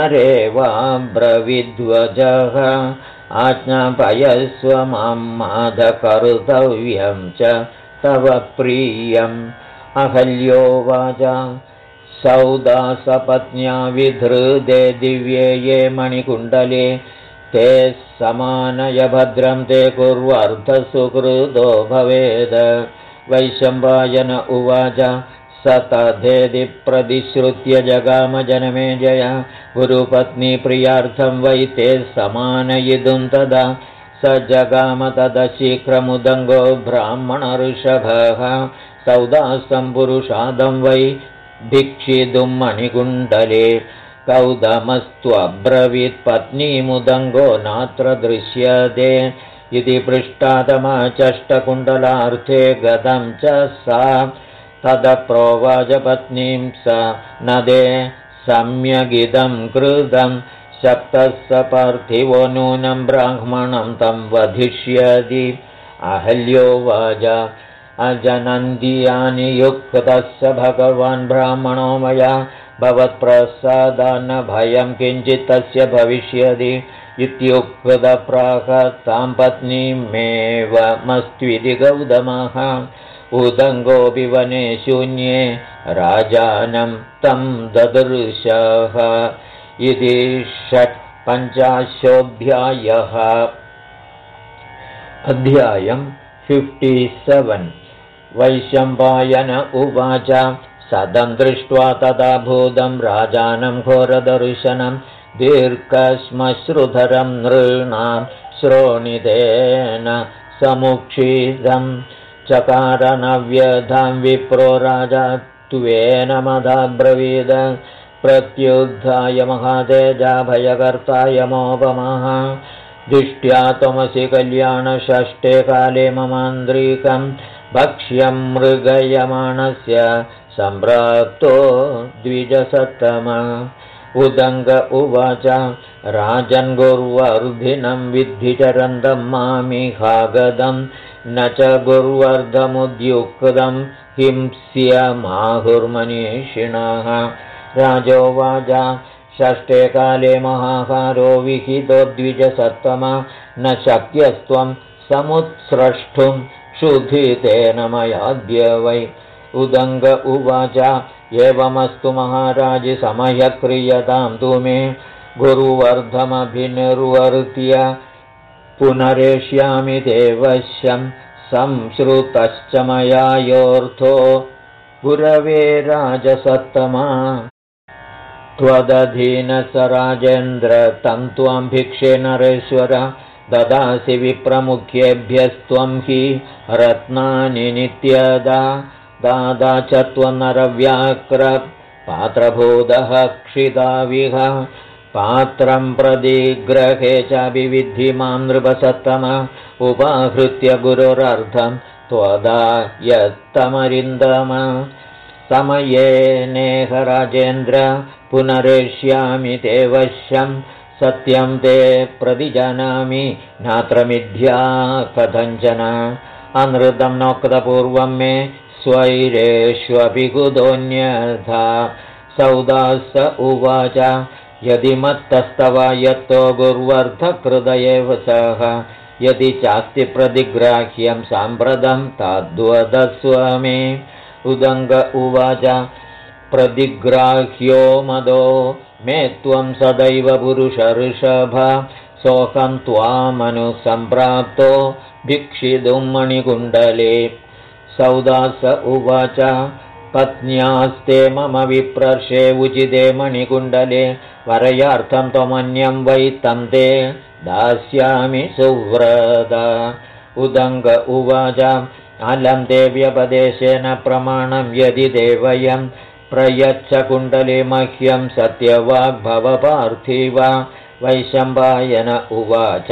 पुनरेवाब्रवीद्वजः आज्ञापयस्व मां माधकर्तव्यं च तव प्रियम् अहल्योवाच सौदासपत्न्या विधृते दिव्ये ये मणिकुण्डले ते समानय भद्रं ते कुर्वर्थसुकृतो भवेद वैशम्पायन उवाच स तथेति प्रतिश्रुत्य जगामजनमे जय गुरुपत्नी प्रियार्थं वै ते समानयितुं तदा स जगाम तदा शीघ्रमुदङ्गो ब्राह्मणऋषभः सौदासं पुरुषादं वै भिक्षितुं मणिकुण्डले गौतमस्त्वब्रवीत् पत्नीमुदङ्गो नात्र दृश्यते इति पृष्ठातमचष्टकुण्डलार्थे गतं च सा तदप्रोवाच पत्नीं स नदे सम्यगिदं कृतं शक्तः स पार्थिवो नूनं ब्राह्मणं तं वधिष्यति अहल्योवाच अजनन्दियानि युक्तः स भगवान् ब्राह्मणो मया भवत्प्रसादान्न भयं किञ्चित् तस्य भविष्यति इत्युक्तप्राह तां पत्नीमेवमस्त्विति गौतमः उदङ्गोऽपि वने शून्ये राजानं तं ददृशः इति 55. अध्यायं 57. वैशम्पायन उवाच सदं दृष्ट्वा तदा भूतं राजानं घोरदर्शनं दीर्घश्मश्रुधरं नृणां श्रोणितेन समुक्षितं चकारनव्यधां विप्रो राजा त्वेन मदाब्रवीद प्रत्युद्धाय महातेजा भयकर्ताय मोपमः दिष्ट्या त्वमसि कल्याणषष्ठे काले ममान्द्रिकं भक्ष्यं मृगयमाणस्य सम्प्राप्तो द्विजसत्तम उदङ्ग उवाच राजन् गुर्वर्धिनं विद्धि चरन्तं मामिहागदं न च गुर्वर्धमुद्युक्तं हिंस्यमाहुर्मनीषिणः राजोवाच षष्ठे काले महाहारो विहितो द्विजसत्तमा न शक्यस्त्वं समुत्स्रष्टुं क्षुधितेन मयाद्य वै। उदङ्ग उवाच एवमस्तु महाराज समयः क्रियतां तु मे गुरुवर्धमभिनिर्वर्त्य पुनरेष्यामि देवश्यं संश्रुतश्च मया योऽर्थो गुरवे राजसत्तमा। त्वदधीनस राजेन्द्र तं त्वां भिक्षे नरेश्वर ददासि विप्रमुख्येभ्यस्त्वं हि रत्नानि नित्यदा। दादा च त्वं नरव्याघ्र पात्रभूतः क्षिताविह पात्रं प्रदिग्रहे चाभिविद्धि मां नृपसत्तम उपाहृत्य गुरोरर्धं त्वदा यत्तमरिन्दम। समयेनेह राजेन्द्र पुनरेष्यामि ते वश्यं सत्यं ते प्रतिजानामि नात्र मिथ्या कथञ्चन। अनृतं नोक्तपूर्वं मे स्वैरेष्वपि कुतोऽन्यथा। सौदास उवाच यदि मत्तस्तव यत्तो गुर्वर्धकृत एव सः यदि चास्ति प्रतिग्राह्यं साम्प्रतं तद्वदस्व मे। उदङ्ग उवाच प्रतिग्राह्यो मदो मे त्वं सदैव पुरुषऋषभ सोऽहं त्वामनुसम्प्राप्तो भिक्षितुं मणिकुण्डले। सौदास उवाच पत्न्यास्ते मम विप्रर्षे उचिते मणिकुण्डले वरयार्थं त्वमन्यं वै तं ते दास्यामि सुव्रत। उदङ्ग उवाच अलं ते व्यपदेशेन प्रमाणं यदि देवयं प्रयच्छ कुण्डले मह्यं सत्यवाग्भव पार्थिव। वैशम्पायन उवाच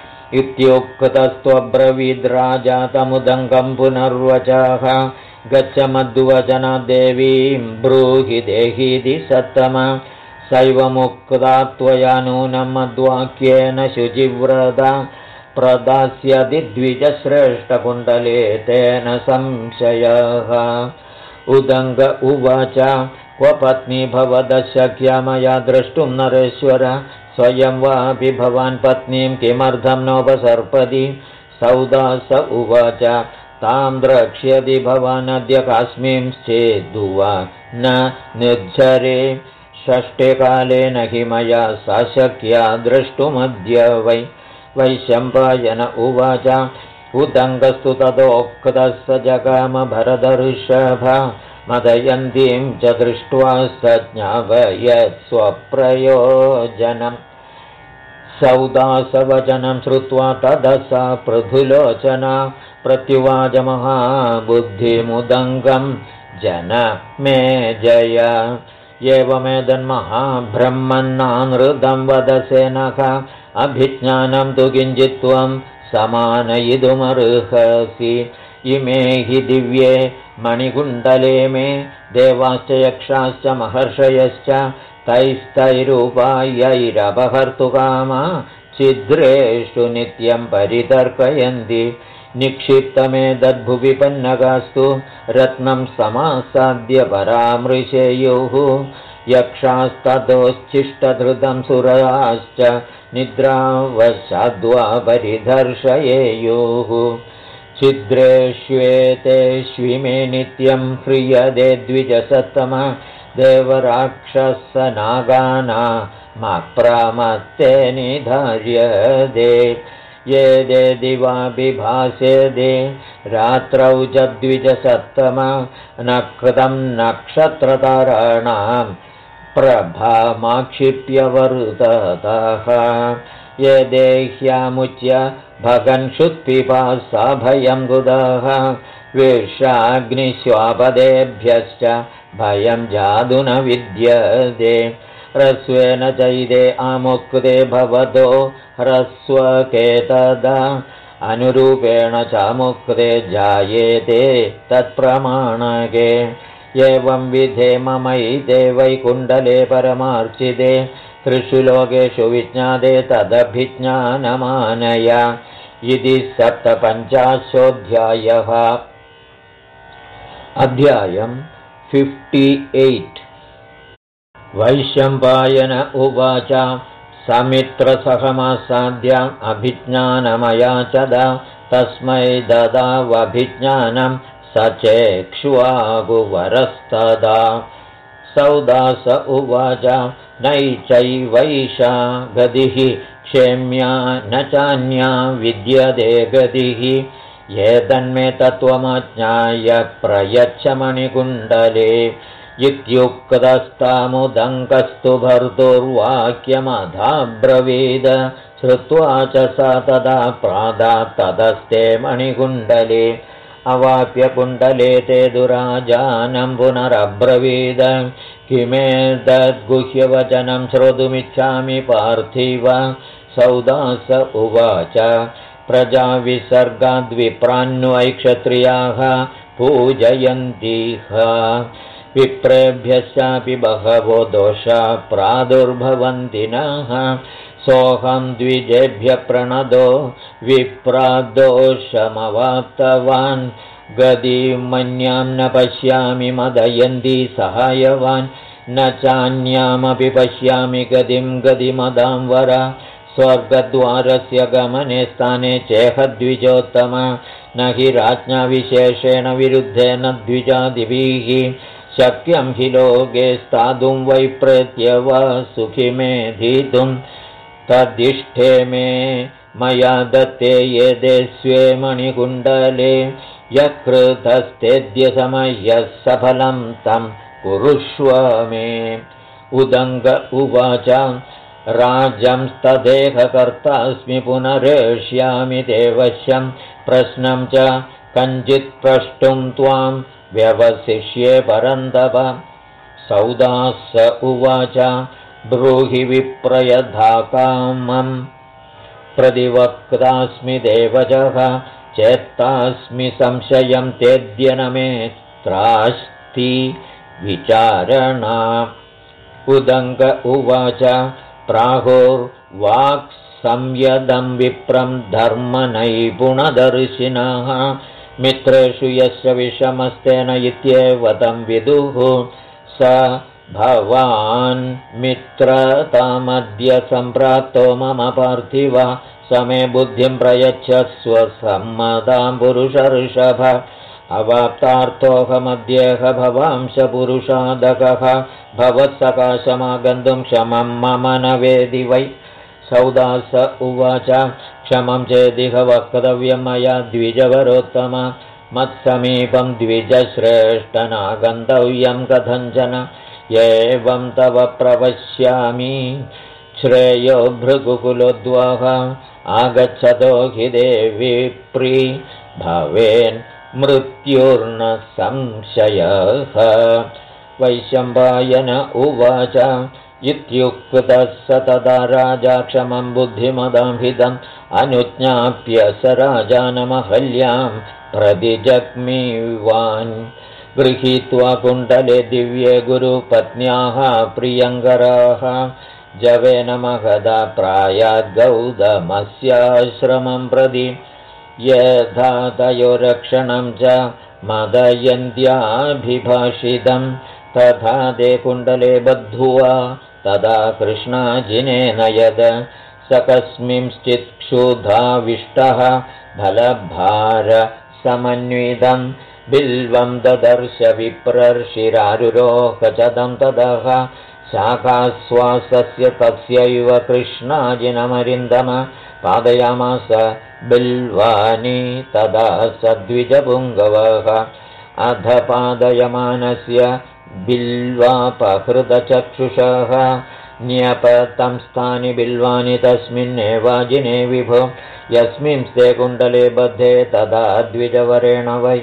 इत्युक्तस्त्वब्रवीद्राजा तमुदङ्गं पुनर्वचः गच्छ मद्वचना देवीं ब्रूहि देहीति सत्तम। सैवमुक्ता त्वया नूनं मद्वाक्येन शुचिव्रता प्रदास्यति द्विजश्रेष्ठकुण्डले तेन संशयः। उदङ्ग उवाच क्व पत्नी भवतः शक्या मया द्रष्टुं नरेश्वर स्वयं वापि भवान् पत्नीं किमर्थं नोपसर्पति। सौदास उवाच तां द्रक्ष्यति भवानद्य कास्मिंश्चेद्वा न निर्झरे षष्ठे काले न हि मया सा शक्या द्रष्टुमद्य वै। वैशम्पायन उवाच उदङ्गस्तु तदोक्तः स जगाम भरतऋषभ मदयन्तीं च दृष्ट्वा स ज्ञापयत् स्वप्रयोजनम्। सौदासवचनं श्रुत्वा ततः सा पृथुलोचना प्रत्युवाच महाबुद्धिमुदङ्गं जन मे जय। एवमेतन्महाब्रह्मन्नानृतं वदसे नख अभिज्ञानं तु किञ्चित् त्वं समानयितुमर्हसि। इमे हि दिव्ये मणिकुण्डले मे देवाश्च यक्षाश्च महर्षयश्च तैस्तैरुपायैरपहर्तुकामा छिद्रेषु नित्यं परितर्कयन्ति। निक्षिप्तमेतद्भुवि पन्नगास्तु रत्नं समासाद्य परामृशेयुः। यक्षास्ततोच्छिष्टधृतं सुराश्च निद्रावशाद्वा परिदर्शयेयुः। छिद्रेष्वेतेष्विमे नित्यं ह्रियते द्विजसत्तम देवराक्षसनागानामप्रमत्ते निधार्यते। ये दे दिवाभिभासेदे रात्रौ च द्विजसत्तम नकृतं नक्षत्रताराणां प्रभामाक्षिप्य वरुततः। ये देह्यामुच्य भगन्षुत्पिपासा भयं गुदः विषाग्निश्वापदेभ्यश्च भयं जादु न विद्यते। ह्रस्वेन चैदे आमुक्ते भवतो ह्रस्वकेतदा अनुरूपेण चामुक्ते जायेते तत्प्रमाणके। एवं विधे ममैते वैकुण्डले परमार्चिते त्रिषु लोकेषु विज्ञाते तदभिज्ञानमानय। इति 57. अध्यायं 58। वैशम्पायन उवाच समित्रसहमासाद्याम् अभिज्ञानमयाचद तस्मै ददावभिज्ञानं स चेक्ष्वागुवरस्तदा सौदास उवाच नैचैवैषा गतिः क्षेम्या न चान्या विद्यते गतिः एतन्मे तत्त्वमज्ञाय प्रयच्छ मणिकुण्डले इत्युक्तस्तामुदङ्कस्तु भर्तुर्वाक्यमधाब्रवीद श्रुत्वा च सा तदा प्रादात्तदस्ते मणिकुण्डले अवाप्य कुण्डले ते दुराजानं पुनरब्रवीद किमेतद्गुह्यवचनं श्रोतुमिच्छामि पार्थिव सौदास उवाच प्रजाविसर्गाद्विप्रान्वै क्षत्रियाः पूजयन्तीह विप्रेभ्यश्चापि बहवो दोषा प्रादुर्भवन्ति नः सोऽहं द्विजेभ्यः प्रणदो विप्रादोषमवाप्तवान् गतिमन्यां न पश्यामि मदयन्ती सहायवान् न चान्यामपि पश्यामि गतिं गतिमदां वर स्वर्गद्वारस्य गमने स्थाने चेहद्विजोत्तम न हि राज्ञा विशेषेण विरुद्धेन द्विजादिभिः शक्यं हि लोके स्थातुं वैप्रेत्य वा सुखिमेधितुं तदिष्टे मे मया दत्ते येदे स्वे मणिकुण्डले यकृतस्तेद्य समयः सफलं तं कुरुष्व मे उदङ्ग उवाच राजंस्तदेहकर्तास्मि पुनरेष्यामि देवश्यं प्रश्नं च कञ्चित् प्रष्टुं त्वां व्यवसिष्ये परन्तप सौदास उवाच ब्रूहि विप्रयधा कामं प्रतिवक्तास्मि देवजः चेत्तास्मि संशयं तेद्य न मे त्रास्ति विचारणा उदङ्ग उवाच प्राहुर्वाक्संयदं विप्रं धर्मनैपुणदर्शिनः मित्रेषु यस्य विषमस्तेन इत्येव तं विदुः स भवान् मित्रतामद्य सम्प्राप्तो मम पार्थिव समे बुद्धिं प्रयच्छस्व सम्मतां पुरुषर्षभ अवाप्तार्थोऽहमद्येह भवांश पुरुषादकः भवत्सकाशमागन्तुं क्षमं मम न वेदि वै सौदास उवाच क्षमं चेदिह वक्तव्यं मया द्विजवरोत्तम मत्समीपं द्विजश्रेष्ठनागन्तव्यं कथञ्चन एवं तव प्रवक्ष्यामि श्रेयो भृगुकुलोद्वः आगच्छतो हि देवी प्री भवेन् मृत्युर्न संशयः वैशम्पायन उवाच इत्युक्तः स तदा राजा क्षमं बुद्धिमदांहितम् अनुज्ञाप्य स राजानमहल्यां प्रतिजग्मीवान् गृहीत्वा कुण्डले दिव्ये गुरुपत्न्याः प्रियङ्कराः जवेन महदा प्रायाद्गौतमस्याश्रमं प्रति यथा तयोरक्षणं च मदयन्त्याभिभाषितं तथा ते कुण्डले बद्ध्वा तदा कृष्णाजिनेन यद स कस्मिंश्चित् क्षुधाविष्टः फलभारसमन्वितं बिल्वं ददर्श विप्रर्षिरारुरोहचदं ततः शाखाश्वासस्य तस्यैव कृष्णाजिनमरिन्दम पादयामास बिल्वानि तदा सद्विजपुङ्गवः अध पादयमानस्य बिल्वापहृतचक्षुषः न्यपतं स्थानि बिल्वानि तस्मिन्नेवाजिने विभो यस्मिंस्ते कुण्डले बद्धे तदा द्विजवरेण वै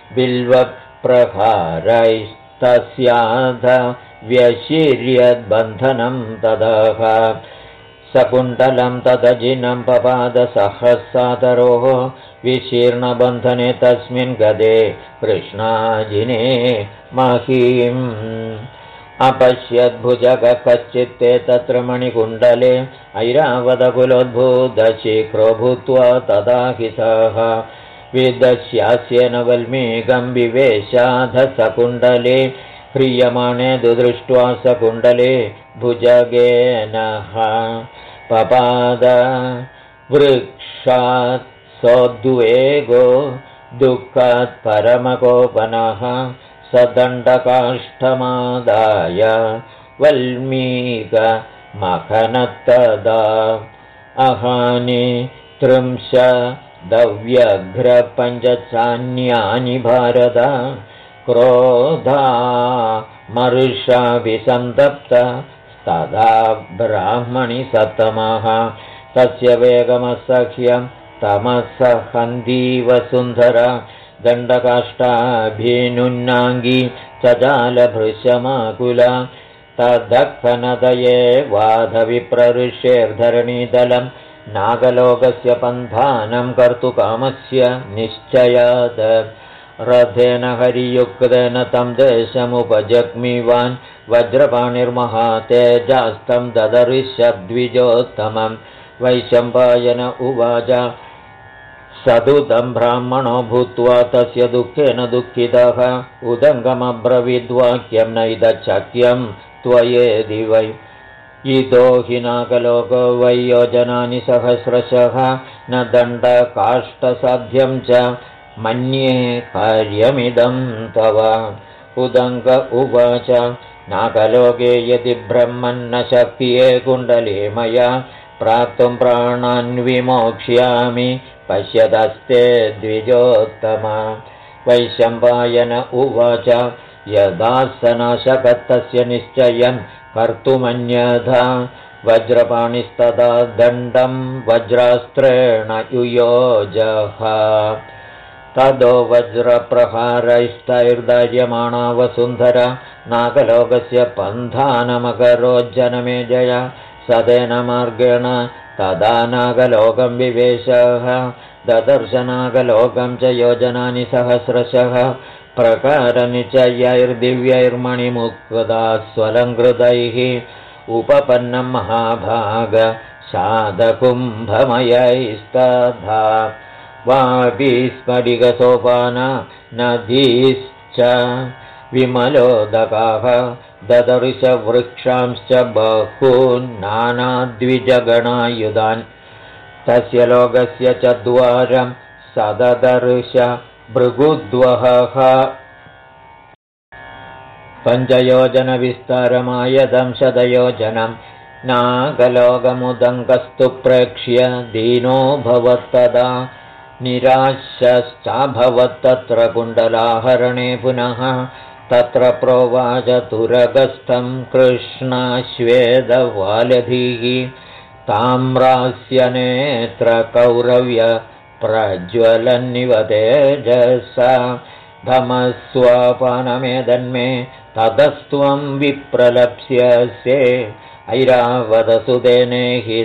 बिल्वप्रहारैस्तस्याध व्यशीर्यद्बन्धनं तदः सकुण्डलं तदजिनं पपादसहस्रातरोः विशीर्णबन्धने तस्मिन् गदे कृष्णाजिने महीम् अपश्यद्भुजग कश्चित्ते तत्र मणिकुण्डले ऐरावतकुलोद्भूतशीघ्रो भूत्वा तदा हि सः विदस्यास्येन वल्मीकं विवेशाध सकुण्डले ह्रियमाणे दृष्ट्वा स कुण्डले भुजगेनः पपाद वृक्षात् सोद्वेगो दुःखात् परमकोपनः स दण्डकाष्ठमादाय वल्मीकमखनत्तदा अहानि त्रिंशदव्यघ्रपञ्चचान्यानि भारत क्रोधा मर्षाभिसन्तप्त तदा ब्राह्मणि सत्तमः तस्य वेगमसह्यं तमसहन्दीवसुन्धर दण्डकाष्ठाभिनुन्नाङ्गी चजालभृशमाकुला तदखनदये वाधविप्रऋष्येर्धरणीदलं नागलोकस्य पन्थानं कर्तुकामस्य निश्चयात् रथेन हरियुक्तेन तं देशमुपजग्मिवान् वज्रपाणिर्महातेजास्तं ददर्शद्विजोत्तमं वैशम्पायन उवाच सदुतं ब्राह्मणो भूत्वा तस्य दुःखेन दुःखितः उदङ्गमब्रवीद्वाक्यं नैदच्छक्यं त्वयेदि वै इतो हि नागलोको वै योजनानि सहस्रशः न दण्डकाष्ठसाध्यं च मन्ये कार्यमिदं तव उदङ्ग उवाच नागलोके यदि ब्रह्मन्न शक्ये कुण्डले मया प्राप्तुं प्राणान् विमोक्ष्यामि पश्यदस्ते द्विजोत्तम वैशम्पायन उवाच यदा सनाशकत्तस्य निश्चयं कर्तुमन्यथा वज्रपाणिस्तदा दण्डं वज्रास्त्रेण युयोजः तदो वज्रप्रहारैस्तैर्दार्यमाणा वसुन्धरा नागलोकस्य पन्थानमकरोज्जनमेजय सदेन मार्गेण तदा नागलोकं विवेशः ददर्शनागलोकं च योजनानि सहस्रशः प्रकारनिचयैर्दिव्यैर्मणिमुक्ता स्वलङ्कृतैः उपपन्नं महाभागशादकुम्भमयैस्तथा वापीस्फटिकसोपाना नदीश्च विमलोदकाः ददर्शवृक्षांश्च बहून् नानाद्विजगणायुधान् तस्य लोकस्य च द्वारं सददर्श भृगुद्वहः पञ्चयोजनविस्तारमायदं शतयोजनं नागलोकमुदङ्गस्तु प्रेक्ष्य दीनो भवत्तदा निराशश्चाभवत्तत्र कुण्डलाहरणे पुनः तत्र प्रोवाच तुरगस्थं कृष्णाश्वेदवालधीः ताम्रास्यनेत्रकौरव्य प्रज्वलन्निव तेजसा धमस्वापानमेदन्मे ततस्त्वं विप्रलप्स्यसे ऐरावतसुतेनेहि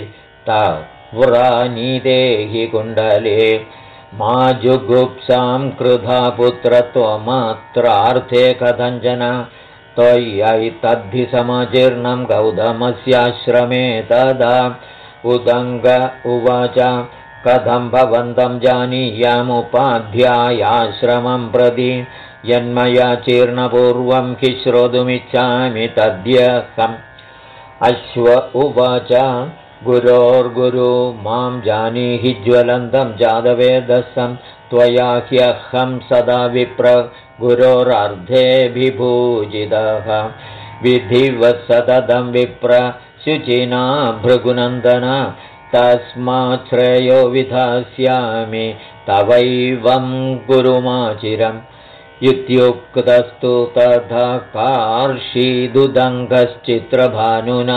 तव्रानीदेहि कुण्डले मा जुगुप्सां कृधा पुत्रत्वमात्रार्थे कथञ्चन त्वय्यैतद्धि समजीर्णं गौतमस्याश्रमे तदा उदङ्ग उवाच कथं भवन्तं जानीयामुपाध्यायाश्रमं प्रति यन्मया चीर्णपूर्वं हि श्रोतुमिच्छामि तद्यहम् अश्व उवाच गुरोर्गुरु मां जानीहि ज्वलन्तं जातवेदसं त्वया ह्यहं सदा विप्र गुरोरर्धेऽभिभूजितः विधिवत् सततं विप्र शुचिना भृगुनन्दन तस्मात् श्रेयो विधास्यामि तवैवं कुरुमाचिरम् इत्युक्तस्तु तथा कार्षीदुदङ्गश्चित्रभानुना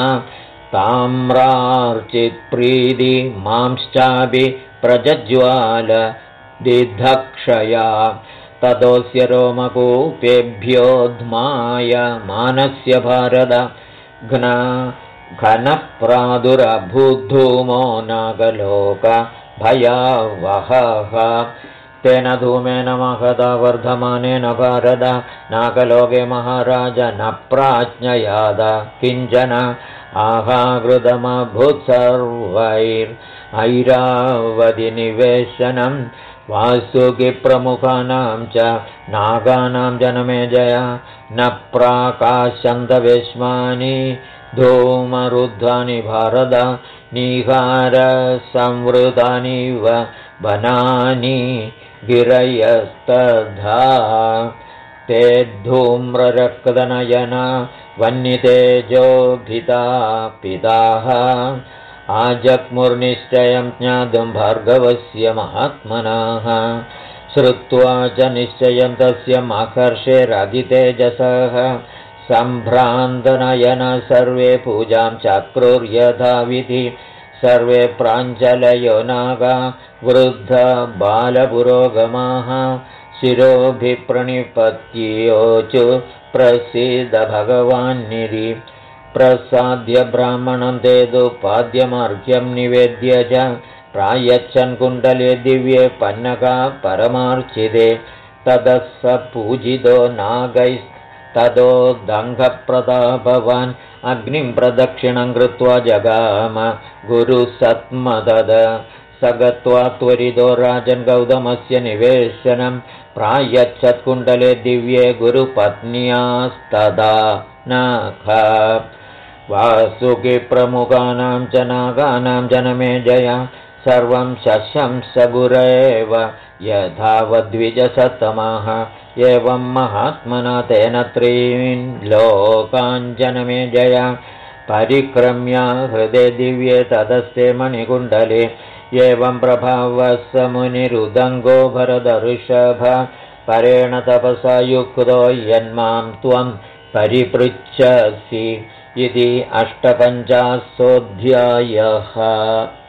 ताम्रार्चित्प्रीति मांश्चापि प्रज्ज्वाल दिद्धक्षया ततोऽस्य रोमकूपेभ्योऽध्माय मानस्य भारत घनप्रादुरभूद्धूमो नागलोक भयावहः तेन धूमेन महदा वर्धमानेन भारत नागलोके महाराज न प्राज्ञयाद किञ्चन आहाकृतमभूत् सर्वैर् ऐरावतिनिवेशनं वासुकिप्रमुखानां च नागानां जनमेजय न प्राकाशन्तवेश्मानि धूमरुद्धानि भारत निहारसंवृतानिव वनानि गिरयस्तथा ते धूम्ररक्तनयना वह्नितेजोभिता पिताः आजग्मुर्निश्चयं ज्ञातुं भार्गवस्य महात्मनः श्रुत्वा च निश्चयं तस्य महर्षेरधितेजसः सम्भ्रान्तनयन सर्वे पूजां चक्रुर्यथाविधि सर्वे प्राञ्जलयो नागा वृद्धबालपुरोगमाः शिरोभिप्रणिपत्योचु प्रसीद भगवान्निधि प्रसाद्य ब्राह्मणं ते पाद्यमार्घ्यं निवेद्य च प्रायच्छन् कुण्डले दिव्ये पन्नगा परमार्चिते ततः स पूजितो नागैस्ततो दङ्घप्रतापवान् अग्निं प्रदक्षिणं कृत्वा जगाम गुरुसत्मदद स गत्वा त्वरितो राजन् गौतमस्य निवेशनं प्रायच्छत्कुण्डले दिव्ये गुरुपत्न्यास्तदा नाख वासुकिप्रमुखानां च नागानां जनमेजय सर्वं शशंस गुरेव यथावद्विजसत्तमः एवं महात्मना तेन त्रीन् लोकान् जनमेजय परिक्रम्य हृदे दिव्ये तदस्ते मणिकुण्डले एवं प्रभावः स मुनिरुदङ्गो भरदऋषभ परेण तपसा युक्तो यन्मां त्वं परिपृच्छसि इति 850 अध्यायः।